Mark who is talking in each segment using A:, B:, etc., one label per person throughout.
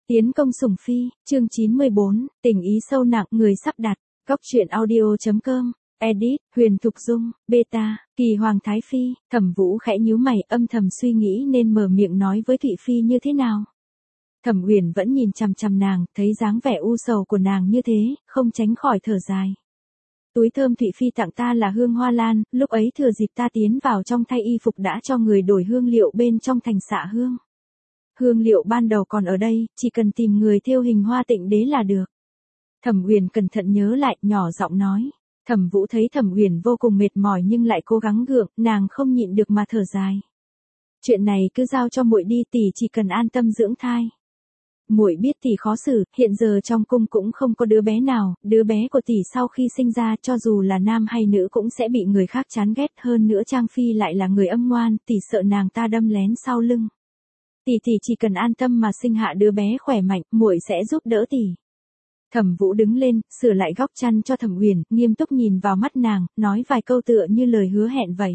A: Tiến công sủng phi, chương 94, tình ý sâu nặng, người sắp đặt, góc truyện audio.com, edit, Huyền Thục Dung, beta, Kỳ Hoàng Thái Phi, Thẩm Vũ khẽ nhíu mày, âm thầm suy nghĩ nên mở miệng nói với Thụy Phi như thế nào. Thẩm Uyển vẫn nhìn chằm chằm nàng, thấy dáng vẻ u sầu của nàng như thế, không tránh khỏi thở dài. Túi thơm Thụy Phi tặng ta là hương hoa lan, lúc ấy thừa dịp ta tiến vào trong thay y phục đã cho người đổi hương liệu bên trong thành xạ hương. Hương liệu ban đầu còn ở đây, chỉ cần tìm người thêu hình hoa tịnh đế là được. Thẩm Uyển cẩn thận nhớ lại, nhỏ giọng nói. Thẩm Vũ thấy Thẩm Uyển vô cùng mệt mỏi nhưng lại cố gắng gượng, nàng không nhịn được mà thở dài. Chuyện này cứ giao cho muội đi, tỷ chỉ cần an tâm dưỡng thai. Muội biết tỷ khó xử, hiện giờ trong cung cũng không có đứa bé nào, đứa bé của tỷ sau khi sinh ra cho dù là nam hay nữ cũng sẽ bị người khác chán ghét, hơn nữa Trang Phi lại là người âm ngoan, tỷ sợ nàng ta đâm lén sau lưng. Tỷ chỉ cần an tâm mà sinh hạ đứa bé khỏe mạnh, muội sẽ giúp đỡ tỷ. Thẩm Vũ đứng lên, sửa lại góc chăn cho Thẩm Uyển, nghiêm túc nhìn vào mắt nàng, nói vài câu tựa như lời hứa hẹn vậy.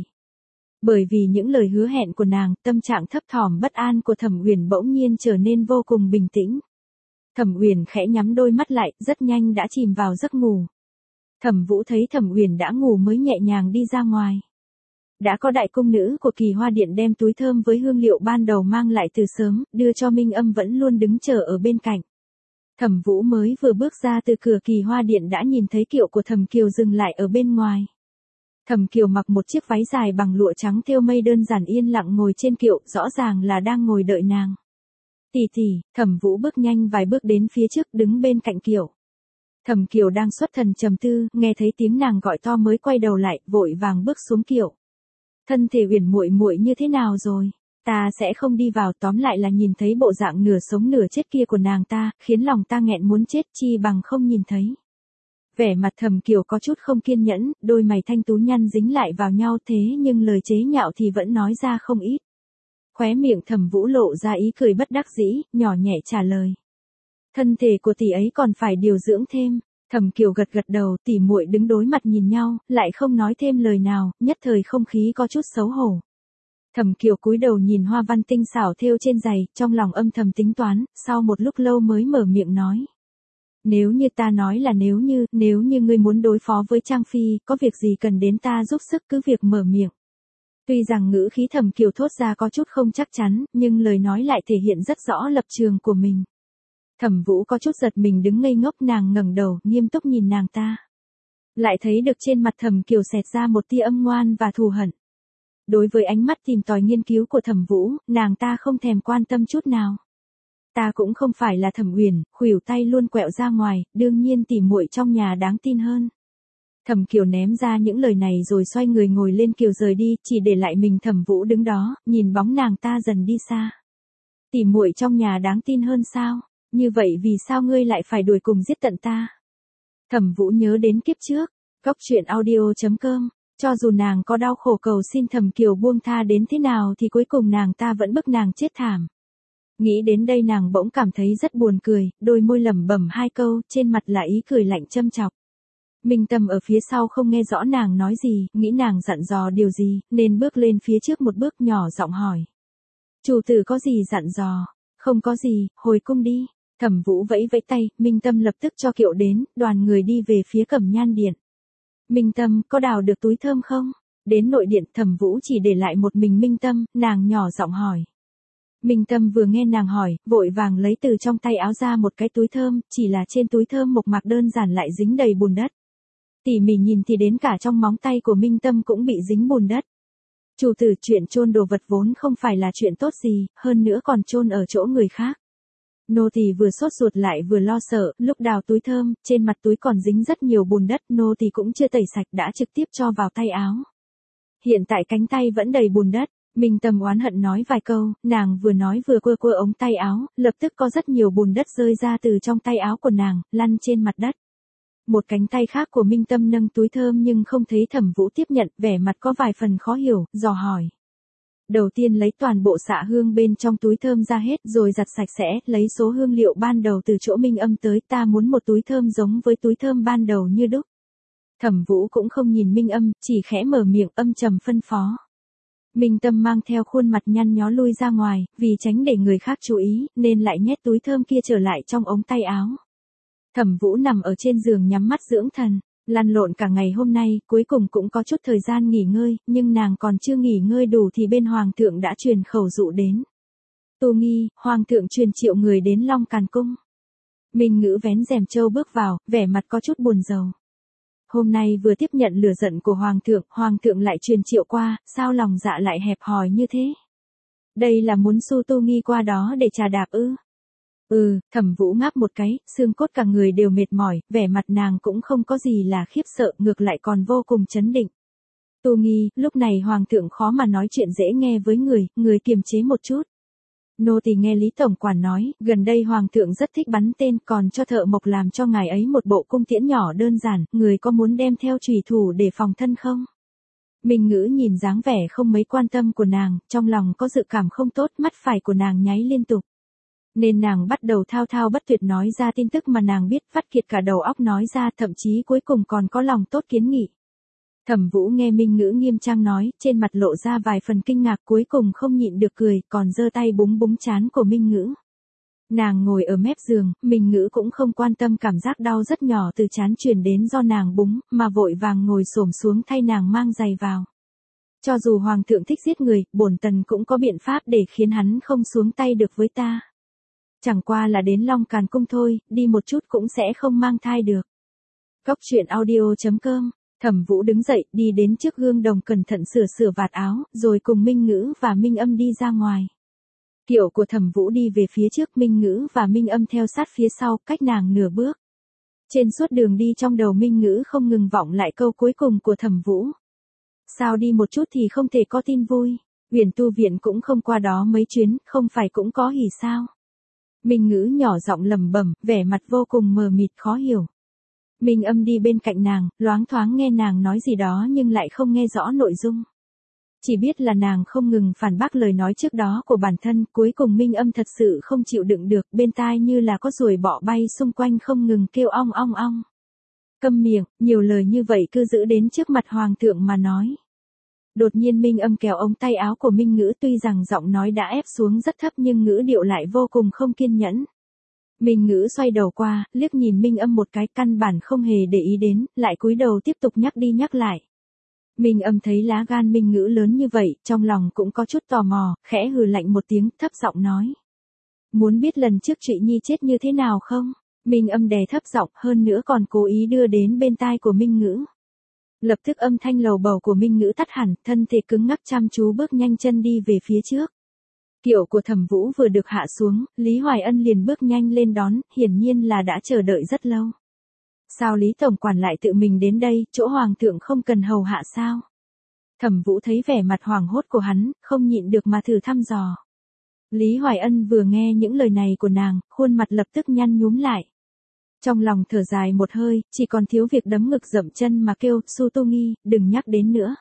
A: Bởi vì những lời hứa hẹn của nàng, tâm trạng thấp thỏm bất an của Thẩm Uyển bỗng nhiên trở nên vô cùng bình tĩnh. Thẩm Uyển khẽ nhắm đôi mắt lại, rất nhanh đã chìm vào giấc ngủ. Thẩm Vũ thấy Thẩm Uyển đã ngủ mới nhẹ nhàng đi ra ngoài. Đã có đại cung nữ của Kỳ Hoa Điện đem túi thơm với hương liệu ban đầu mang lại từ sớm, đưa cho Minh Âm vẫn luôn đứng chờ ở bên cạnh. Thẩm Vũ mới vừa bước ra từ cửa Kỳ Hoa Điện đã nhìn thấy kiệu của Thẩm Kiều dừng lại ở bên ngoài. Thẩm Kiều mặc một chiếc váy dài bằng lụa trắng thêu mây đơn giản yên lặng ngồi trên kiệu, rõ ràng là đang ngồi đợi nàng. Tỷ, Thẩm Vũ bước nhanh vài bước đến phía trước, đứng bên cạnh kiệu. Thẩm Kiều đang xuất thần trầm tư, nghe thấy tiếng nàng gọi to mới quay đầu lại, vội vàng bước xuống kiệu. Thân thể Uyển muội muội như thế nào rồi? Ta sẽ không đi vào, tóm lại là nhìn thấy bộ dạng nửa sống nửa chết kia của nàng ta, khiến lòng ta nghẹn muốn chết, chi bằng không nhìn thấy. Vẻ mặt Thẩm Kiều có chút không kiên nhẫn, đôi mày thanh tú nhăn dính lại vào nhau, thế nhưng lời chế nhạo thì vẫn nói ra không ít. Khóe miệng Thẩm Vũ lộ ra ý cười bất đắc dĩ, nhỏ nhẹ trả lời. Thân thể của tỷ ấy còn phải điều dưỡng thêm. Thẩm Kiều gật gật đầu, tỷ muội đứng đối mặt nhìn nhau, lại không nói thêm lời nào, nhất thời không khí có chút xấu hổ. Thẩm Kiều cúi đầu nhìn hoa văn tinh xảo thêu trên giày, trong lòng âm thầm tính toán, sau một lúc lâu mới mở miệng nói. Nếu như ta nói là nếu như ngươi muốn đối phó với Trang Phi, có việc gì cần đến ta giúp sức cứ việc mở miệng. Tuy rằng ngữ khí Thẩm Kiều thốt ra có chút không chắc chắn, nhưng lời nói lại thể hiện rất rõ lập trường của mình. Thẩm Vũ có chút giật mình đứng ngây ngốc, nàng ngẩng đầu, nghiêm túc nhìn nàng ta. Lại thấy được trên mặt Thẩm Kiều xẹt ra một tia âm ngoan và thù hận. Đối với ánh mắt tìm tòi nghiên cứu của Thẩm Vũ, nàng ta không thèm quan tâm chút nào. Ta cũng không phải là Thẩm Uyển, khuỷu tay luôn quẹo ra ngoài, đương nhiên tỉ muội trong nhà đáng tin hơn. Thẩm Kiều ném ra những lời này rồi xoay người ngồi lên kiều rời đi, chỉ để lại mình Thẩm Vũ đứng đó, nhìn bóng nàng ta dần đi xa. Tỉ muội trong nhà đáng tin hơn sao? Như vậy vì sao ngươi lại phải đuổi cùng giết tận ta? Thẩm Vũ nhớ đến kiếp trước, góc truyện audio.com, cho dù nàng có đau khổ cầu xin Thẩm Kiều buông tha đến thế nào thì cuối cùng nàng ta vẫn bức nàng chết thảm. Nghĩ đến đây nàng bỗng cảm thấy rất buồn cười, đôi môi lẩm bẩm hai câu, trên mặt là ý cười lạnh châm chọc. Minh Tâm ở phía sau không nghe rõ nàng nói gì, nghĩ nàng dặn dò điều gì, nên bước lên phía trước một bước nhỏ giọng hỏi. Chủ tử có gì dặn dò? Không có gì, hồi cung đi. Thẩm Vũ vẫy vẫy tay, Minh Tâm lập tức cho kiệu đến, đoàn người đi về phía Cẩm Nhan Điện. Minh Tâm, có đào được túi thơm không? Đến nội điện, Thẩm Vũ chỉ để lại một mình Minh Tâm, nàng nhỏ giọng hỏi. Minh Tâm vừa nghe nàng hỏi, vội vàng lấy từ trong tay áo ra một cái túi thơm, chỉ là trên túi thơm mộc mạc đơn giản lại dính đầy bùn đất. Tỉ mỉ nhìn thì đến cả trong móng tay của Minh Tâm cũng bị dính bùn đất. Chủ tử, chuyện chôn đồ vật vốn không phải là chuyện tốt gì, hơn nữa còn chôn ở chỗ người khác. Nô tỳ vừa sốt ruột lại vừa lo sợ, lúc đào túi thơm, trên mặt túi còn dính rất nhiều bùn đất, nô tỳ cũng chưa tẩy sạch đã trực tiếp cho vào tay áo. Hiện tại cánh tay vẫn đầy bùn đất. Minh Tâm oán hận nói vài câu, nàng vừa nói vừa quơ ống tay áo, lập tức có rất nhiều bùn đất rơi ra từ trong tay áo của nàng, lăn trên mặt đất. Một cánh tay khác của Minh Tâm nâng túi thơm nhưng không thấy Thẩm Vũ tiếp nhận, vẻ mặt có vài phần khó hiểu, dò hỏi. Đầu tiên lấy toàn bộ xạ hương bên trong túi thơm ra hết rồi giặt sạch sẽ, lấy số hương liệu ban đầu từ chỗ Minh Âm tới, ta muốn một túi thơm giống với túi thơm ban đầu như đúc. Thẩm Vũ cũng không nhìn Minh Âm, chỉ khẽ mở miệng âm trầm phân phó. Minh Tâm mang theo khuôn mặt nhăn nhó lui ra ngoài, vì tránh để người khác chú ý, nên lại nhét túi thơm kia trở lại trong ống tay áo. Thẩm Vũ nằm ở trên giường nhắm mắt dưỡng thần, lăn lộn cả ngày hôm nay, cuối cùng cũng có chút thời gian nghỉ ngơi, nhưng nàng còn chưa nghỉ ngơi đủ thì bên Hoàng thượng đã truyền khẩu dụ đến. Tu Nghi, Hoàng thượng truyền triệu người đến Long Càn Cung. Minh Ngữ vén rèm trâu bước vào, vẻ mặt có chút buồn rầu. Hôm nay vừa tiếp nhận lửa giận của Hoàng thượng lại truyền triệu qua, sao lòng dạ lại hẹp hòi như thế? Đây là muốn su Tu Nghi qua đó để trà đạp ư? Thẩm Vũ ngáp một cái, xương cốt cả người đều mệt mỏi, vẻ mặt nàng cũng không có gì là khiếp sợ, ngược lại còn vô cùng chấn định. Tu Nghi, lúc này Hoàng thượng khó mà nói chuyện dễ nghe với người kiềm chế một chút. Nô tỳ nghe Lý Tổng quản nói, gần đây Hoàng thượng rất thích bắn tên, còn cho thợ mộc làm cho ngài ấy một bộ cung tiễn nhỏ đơn giản, người có muốn đem theo chùy thủ để phòng thân không? Minh Ngữ nhìn dáng vẻ không mấy quan tâm của nàng, trong lòng có dự cảm không tốt, mắt phải của nàng nháy liên tục. Nên nàng bắt đầu thao thao bất tuyệt nói ra tin tức mà nàng biết, vắt kiệt cả đầu óc nói ra, thậm chí cuối cùng còn có lòng tốt kiến nghị. Thẩm Vũ nghe Minh Ngữ nghiêm trang nói, trên mặt lộ ra vài phần kinh ngạc, cuối cùng không nhịn được cười, còn giơ tay búng búng trán của Minh Ngữ. Nàng ngồi ở mép giường, Minh Ngữ cũng không quan tâm cảm giác đau rất nhỏ từ trán truyền đến do nàng búng, mà vội vàng ngồi xổm xuống thay nàng mang giày vào. Cho dù Hoàng thượng thích giết người, bổn tần cũng có biện pháp để khiến hắn không xuống tay được với ta. Chẳng qua là đến Long Càn Cung thôi, đi một chút cũng sẽ không mang thai được. Cốc truyện audio.com. Thẩm Vũ đứng dậy, đi đến trước gương đồng cẩn thận sửa vạt áo, rồi cùng Minh Ngữ và Minh Âm đi ra ngoài. Kiệu của Thẩm Vũ đi về phía trước, Minh Ngữ và Minh Âm theo sát phía sau, cách nàng nửa bước. Trên suốt đường đi trong đầu Minh Ngữ không ngừng vọng lại câu cuối cùng của Thẩm Vũ. Sao đi một chút thì không thể có tin vui, Huyền Tu Viện cũng không qua đó mấy chuyến, không phải cũng có hỉ sao? Minh Ngữ nhỏ giọng lẩm bẩm, vẻ mặt vô cùng mờ mịt khó hiểu. Minh Âm đi bên cạnh nàng, loáng thoáng nghe nàng nói gì đó nhưng lại không nghe rõ nội dung. Chỉ biết là nàng không ngừng phản bác lời nói trước đó của bản thân, cuối cùng Minh Âm thật sự không chịu đựng được, bên tai như là có ruồi bọ bay xung quanh không ngừng kêu ong ong ong. Câm miệng, nhiều lời như vậy cứ giữ đến trước mặt Hoàng thượng mà nói. Đột nhiên Minh Âm kéo ống tay áo của Minh Ngữ, tuy rằng giọng nói đã ép xuống rất thấp nhưng ngữ điệu lại vô cùng không kiên nhẫn. Minh Ngữ xoay đầu qua, liếc nhìn Minh Âm một cái, căn bản không hề để ý đến, lại cúi đầu tiếp tục nhắc đi nhắc lại. Minh Âm thấy lá gan Minh Ngữ lớn như vậy, trong lòng cũng có chút tò mò, khẽ hừ lạnh một tiếng, thấp giọng nói. Muốn biết lần trước Trụy Nhi chết như thế nào không? Minh Âm đè thấp giọng, hơn nữa còn cố ý đưa đến bên tai của Minh Ngữ. Lập tức âm thanh lầu bầu của Minh Ngữ tắt hẳn, thân thể cứng ngắc chăm chú bước nhanh chân đi về phía trước. Kiệu của Thẩm Vũ vừa được hạ xuống, Lý Hoài Ân liền bước nhanh lên đón, hiển nhiên là đã chờ đợi rất lâu. Sao Lý Tổng quản lại tự mình đến đây, chỗ Hoàng thượng không cần hầu hạ sao? Thẩm Vũ thấy vẻ mặt hoảng hốt của hắn, không nhịn được mà thử thăm dò. Lý Hoài Ân vừa nghe những lời này của nàng, khuôn mặt lập tức nhăn nhúm lại. Trong lòng thở dài một hơi, chỉ còn thiếu việc đấm ngực dậm chân mà kêu, Su Tu Nghi, đừng nhắc đến nữa.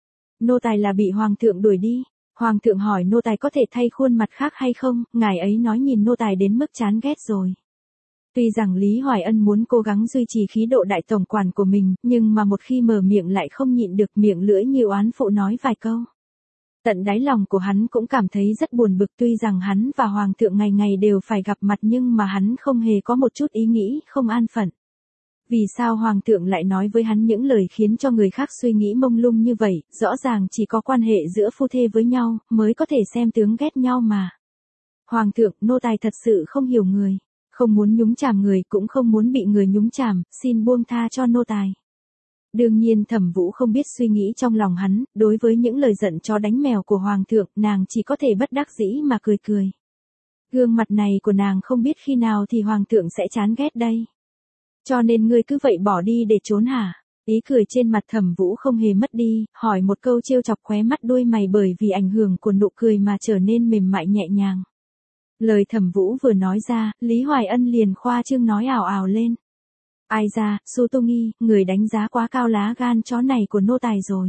A: Nô tài là bị Hoàng thượng đuổi đi. Hoàng thượng hỏi nô tài có thể thay khuôn mặt khác hay không, ngài ấy nói nhìn nô tài đến mức chán ghét rồi. Tuy rằng Lý Hoài Ân muốn cố gắng duy trì khí độ đại tổng quản của mình, nhưng mà một khi mở miệng lại không nhịn được, miệng lưỡi như oán phụ nói vài câu. Tận đáy lòng của hắn cũng cảm thấy rất buồn bực, tuy rằng hắn và Hoàng thượng ngày ngày đều phải gặp mặt nhưng mà hắn không hề có một chút ý nghĩ không an phận. Vì sao Hoàng thượng lại nói với hắn những lời khiến cho người khác suy nghĩ mông lung như vậy, rõ ràng chỉ có quan hệ giữa phu thê với nhau, mới có thể xem tướng ghét nhau mà. Hoàng thượng, nô tài thật sự không hiểu người, không muốn nhúng chàm người cũng không muốn bị người nhúng chàm, xin buông tha cho nô tài. Đương nhiên Thẩm Vũ không biết suy nghĩ trong lòng hắn, đối với những lời giận chó đánh mèo của Hoàng thượng, nàng chỉ có thể bất đắc dĩ mà cười cười. Gương mặt này của nàng không biết khi nào thì Hoàng thượng sẽ chán ghét đây. Cho nên ngươi cứ vậy bỏ đi để trốn hả? Ý cười trên mặt Thẩm Vũ không hề mất đi, hỏi một câu trêu chọc khóe mắt đuôi mày bởi vì ảnh hưởng của nụ cười mà trở nên mềm mại nhẹ nhàng. Lời Thẩm Vũ vừa nói ra, Lý Hoài Ân liền khoa trương nói ào ào lên. Ai ra, Su Tu Nghi, người đánh giá quá cao lá gan chó này của nô tài rồi.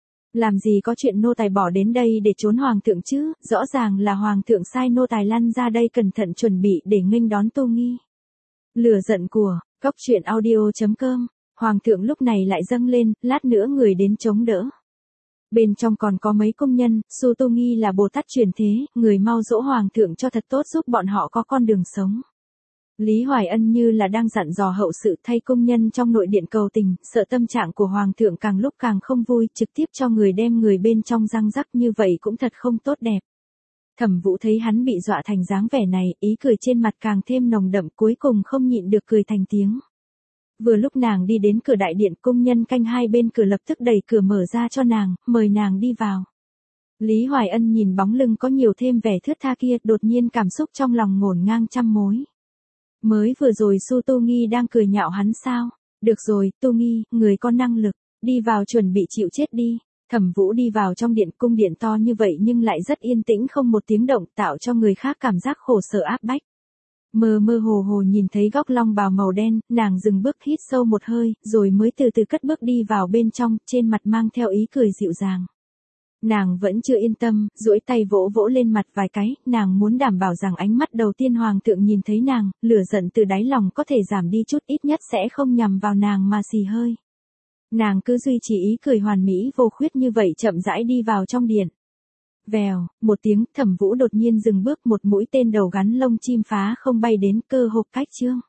A: Làm gì có chuyện nô tài bỏ đến đây để trốn Hoàng thượng chứ, rõ ràng là Hoàng thượng sai nô tài lăn ra đây cẩn thận chuẩn bị để nghênh đón Tu Nghi. Lửa giận của Cốc truyện audio.com, Hoàng thượng lúc này lại dâng lên, lát nữa người đến chống đỡ. Bên trong còn có mấy công nhân, Su Tu Nghi là Bồ Tát truyền thế, người mau dỗ hoàng thượng cho thật tốt giúp bọn họ có con đường sống. Lý Hoài Ân như là đang dặn dò hậu sự thay công nhân trong nội điện cầu tình, sợ tâm trạng của hoàng thượng càng lúc càng không vui, trực tiếp cho người đem người bên trong răng rắc như vậy cũng thật không tốt đẹp. Thẩm Vũ thấy hắn bị dọa thành dáng vẻ này, ý cười trên mặt càng thêm nồng đậm, cuối cùng không nhịn được cười thành tiếng. Vừa lúc nàng đi đến cửa đại điện, công nhân canh hai bên cửa lập tức đẩy cửa mở ra cho nàng, mời nàng đi vào. Lý Hoài Ân nhìn bóng lưng có nhiều thêm vẻ thướt tha kia, đột nhiên cảm xúc trong lòng ngổn ngang trăm mối. Mới vừa rồi Su Tu Nghi đang cười nhạo hắn sao? Được rồi, Tu Nghi, người có năng lực, đi vào chuẩn bị chịu chết đi. Thẩm Vũ đi vào trong điện, cung điện to như vậy nhưng lại rất yên tĩnh, không một tiếng động, tạo cho người khác cảm giác khổ sở áp bách. Mơ mơ hồ hồ nhìn thấy góc long bào màu đen, nàng dừng bước hít sâu một hơi, rồi mới từ từ cất bước đi vào bên trong, trên mặt mang theo ý cười dịu dàng. Nàng vẫn chưa yên tâm, duỗi tay vỗ vỗ lên mặt vài cái, nàng muốn đảm bảo rằng ánh mắt đầu tiên hoàng thượng nhìn thấy nàng, lửa giận từ đáy lòng có thể giảm đi chút, ít nhất sẽ không nhằm vào nàng mà xì hơi. Nàng cứ duy trì ý cười hoàn mỹ vô khuyết như vậy, chậm rãi đi vào trong điện. Vèo, một tiếng, Thẩm Vũ đột nhiên dừng bước, một mũi tên đầu gắn lông chim phá không bay đến, cơ hộp cách chương.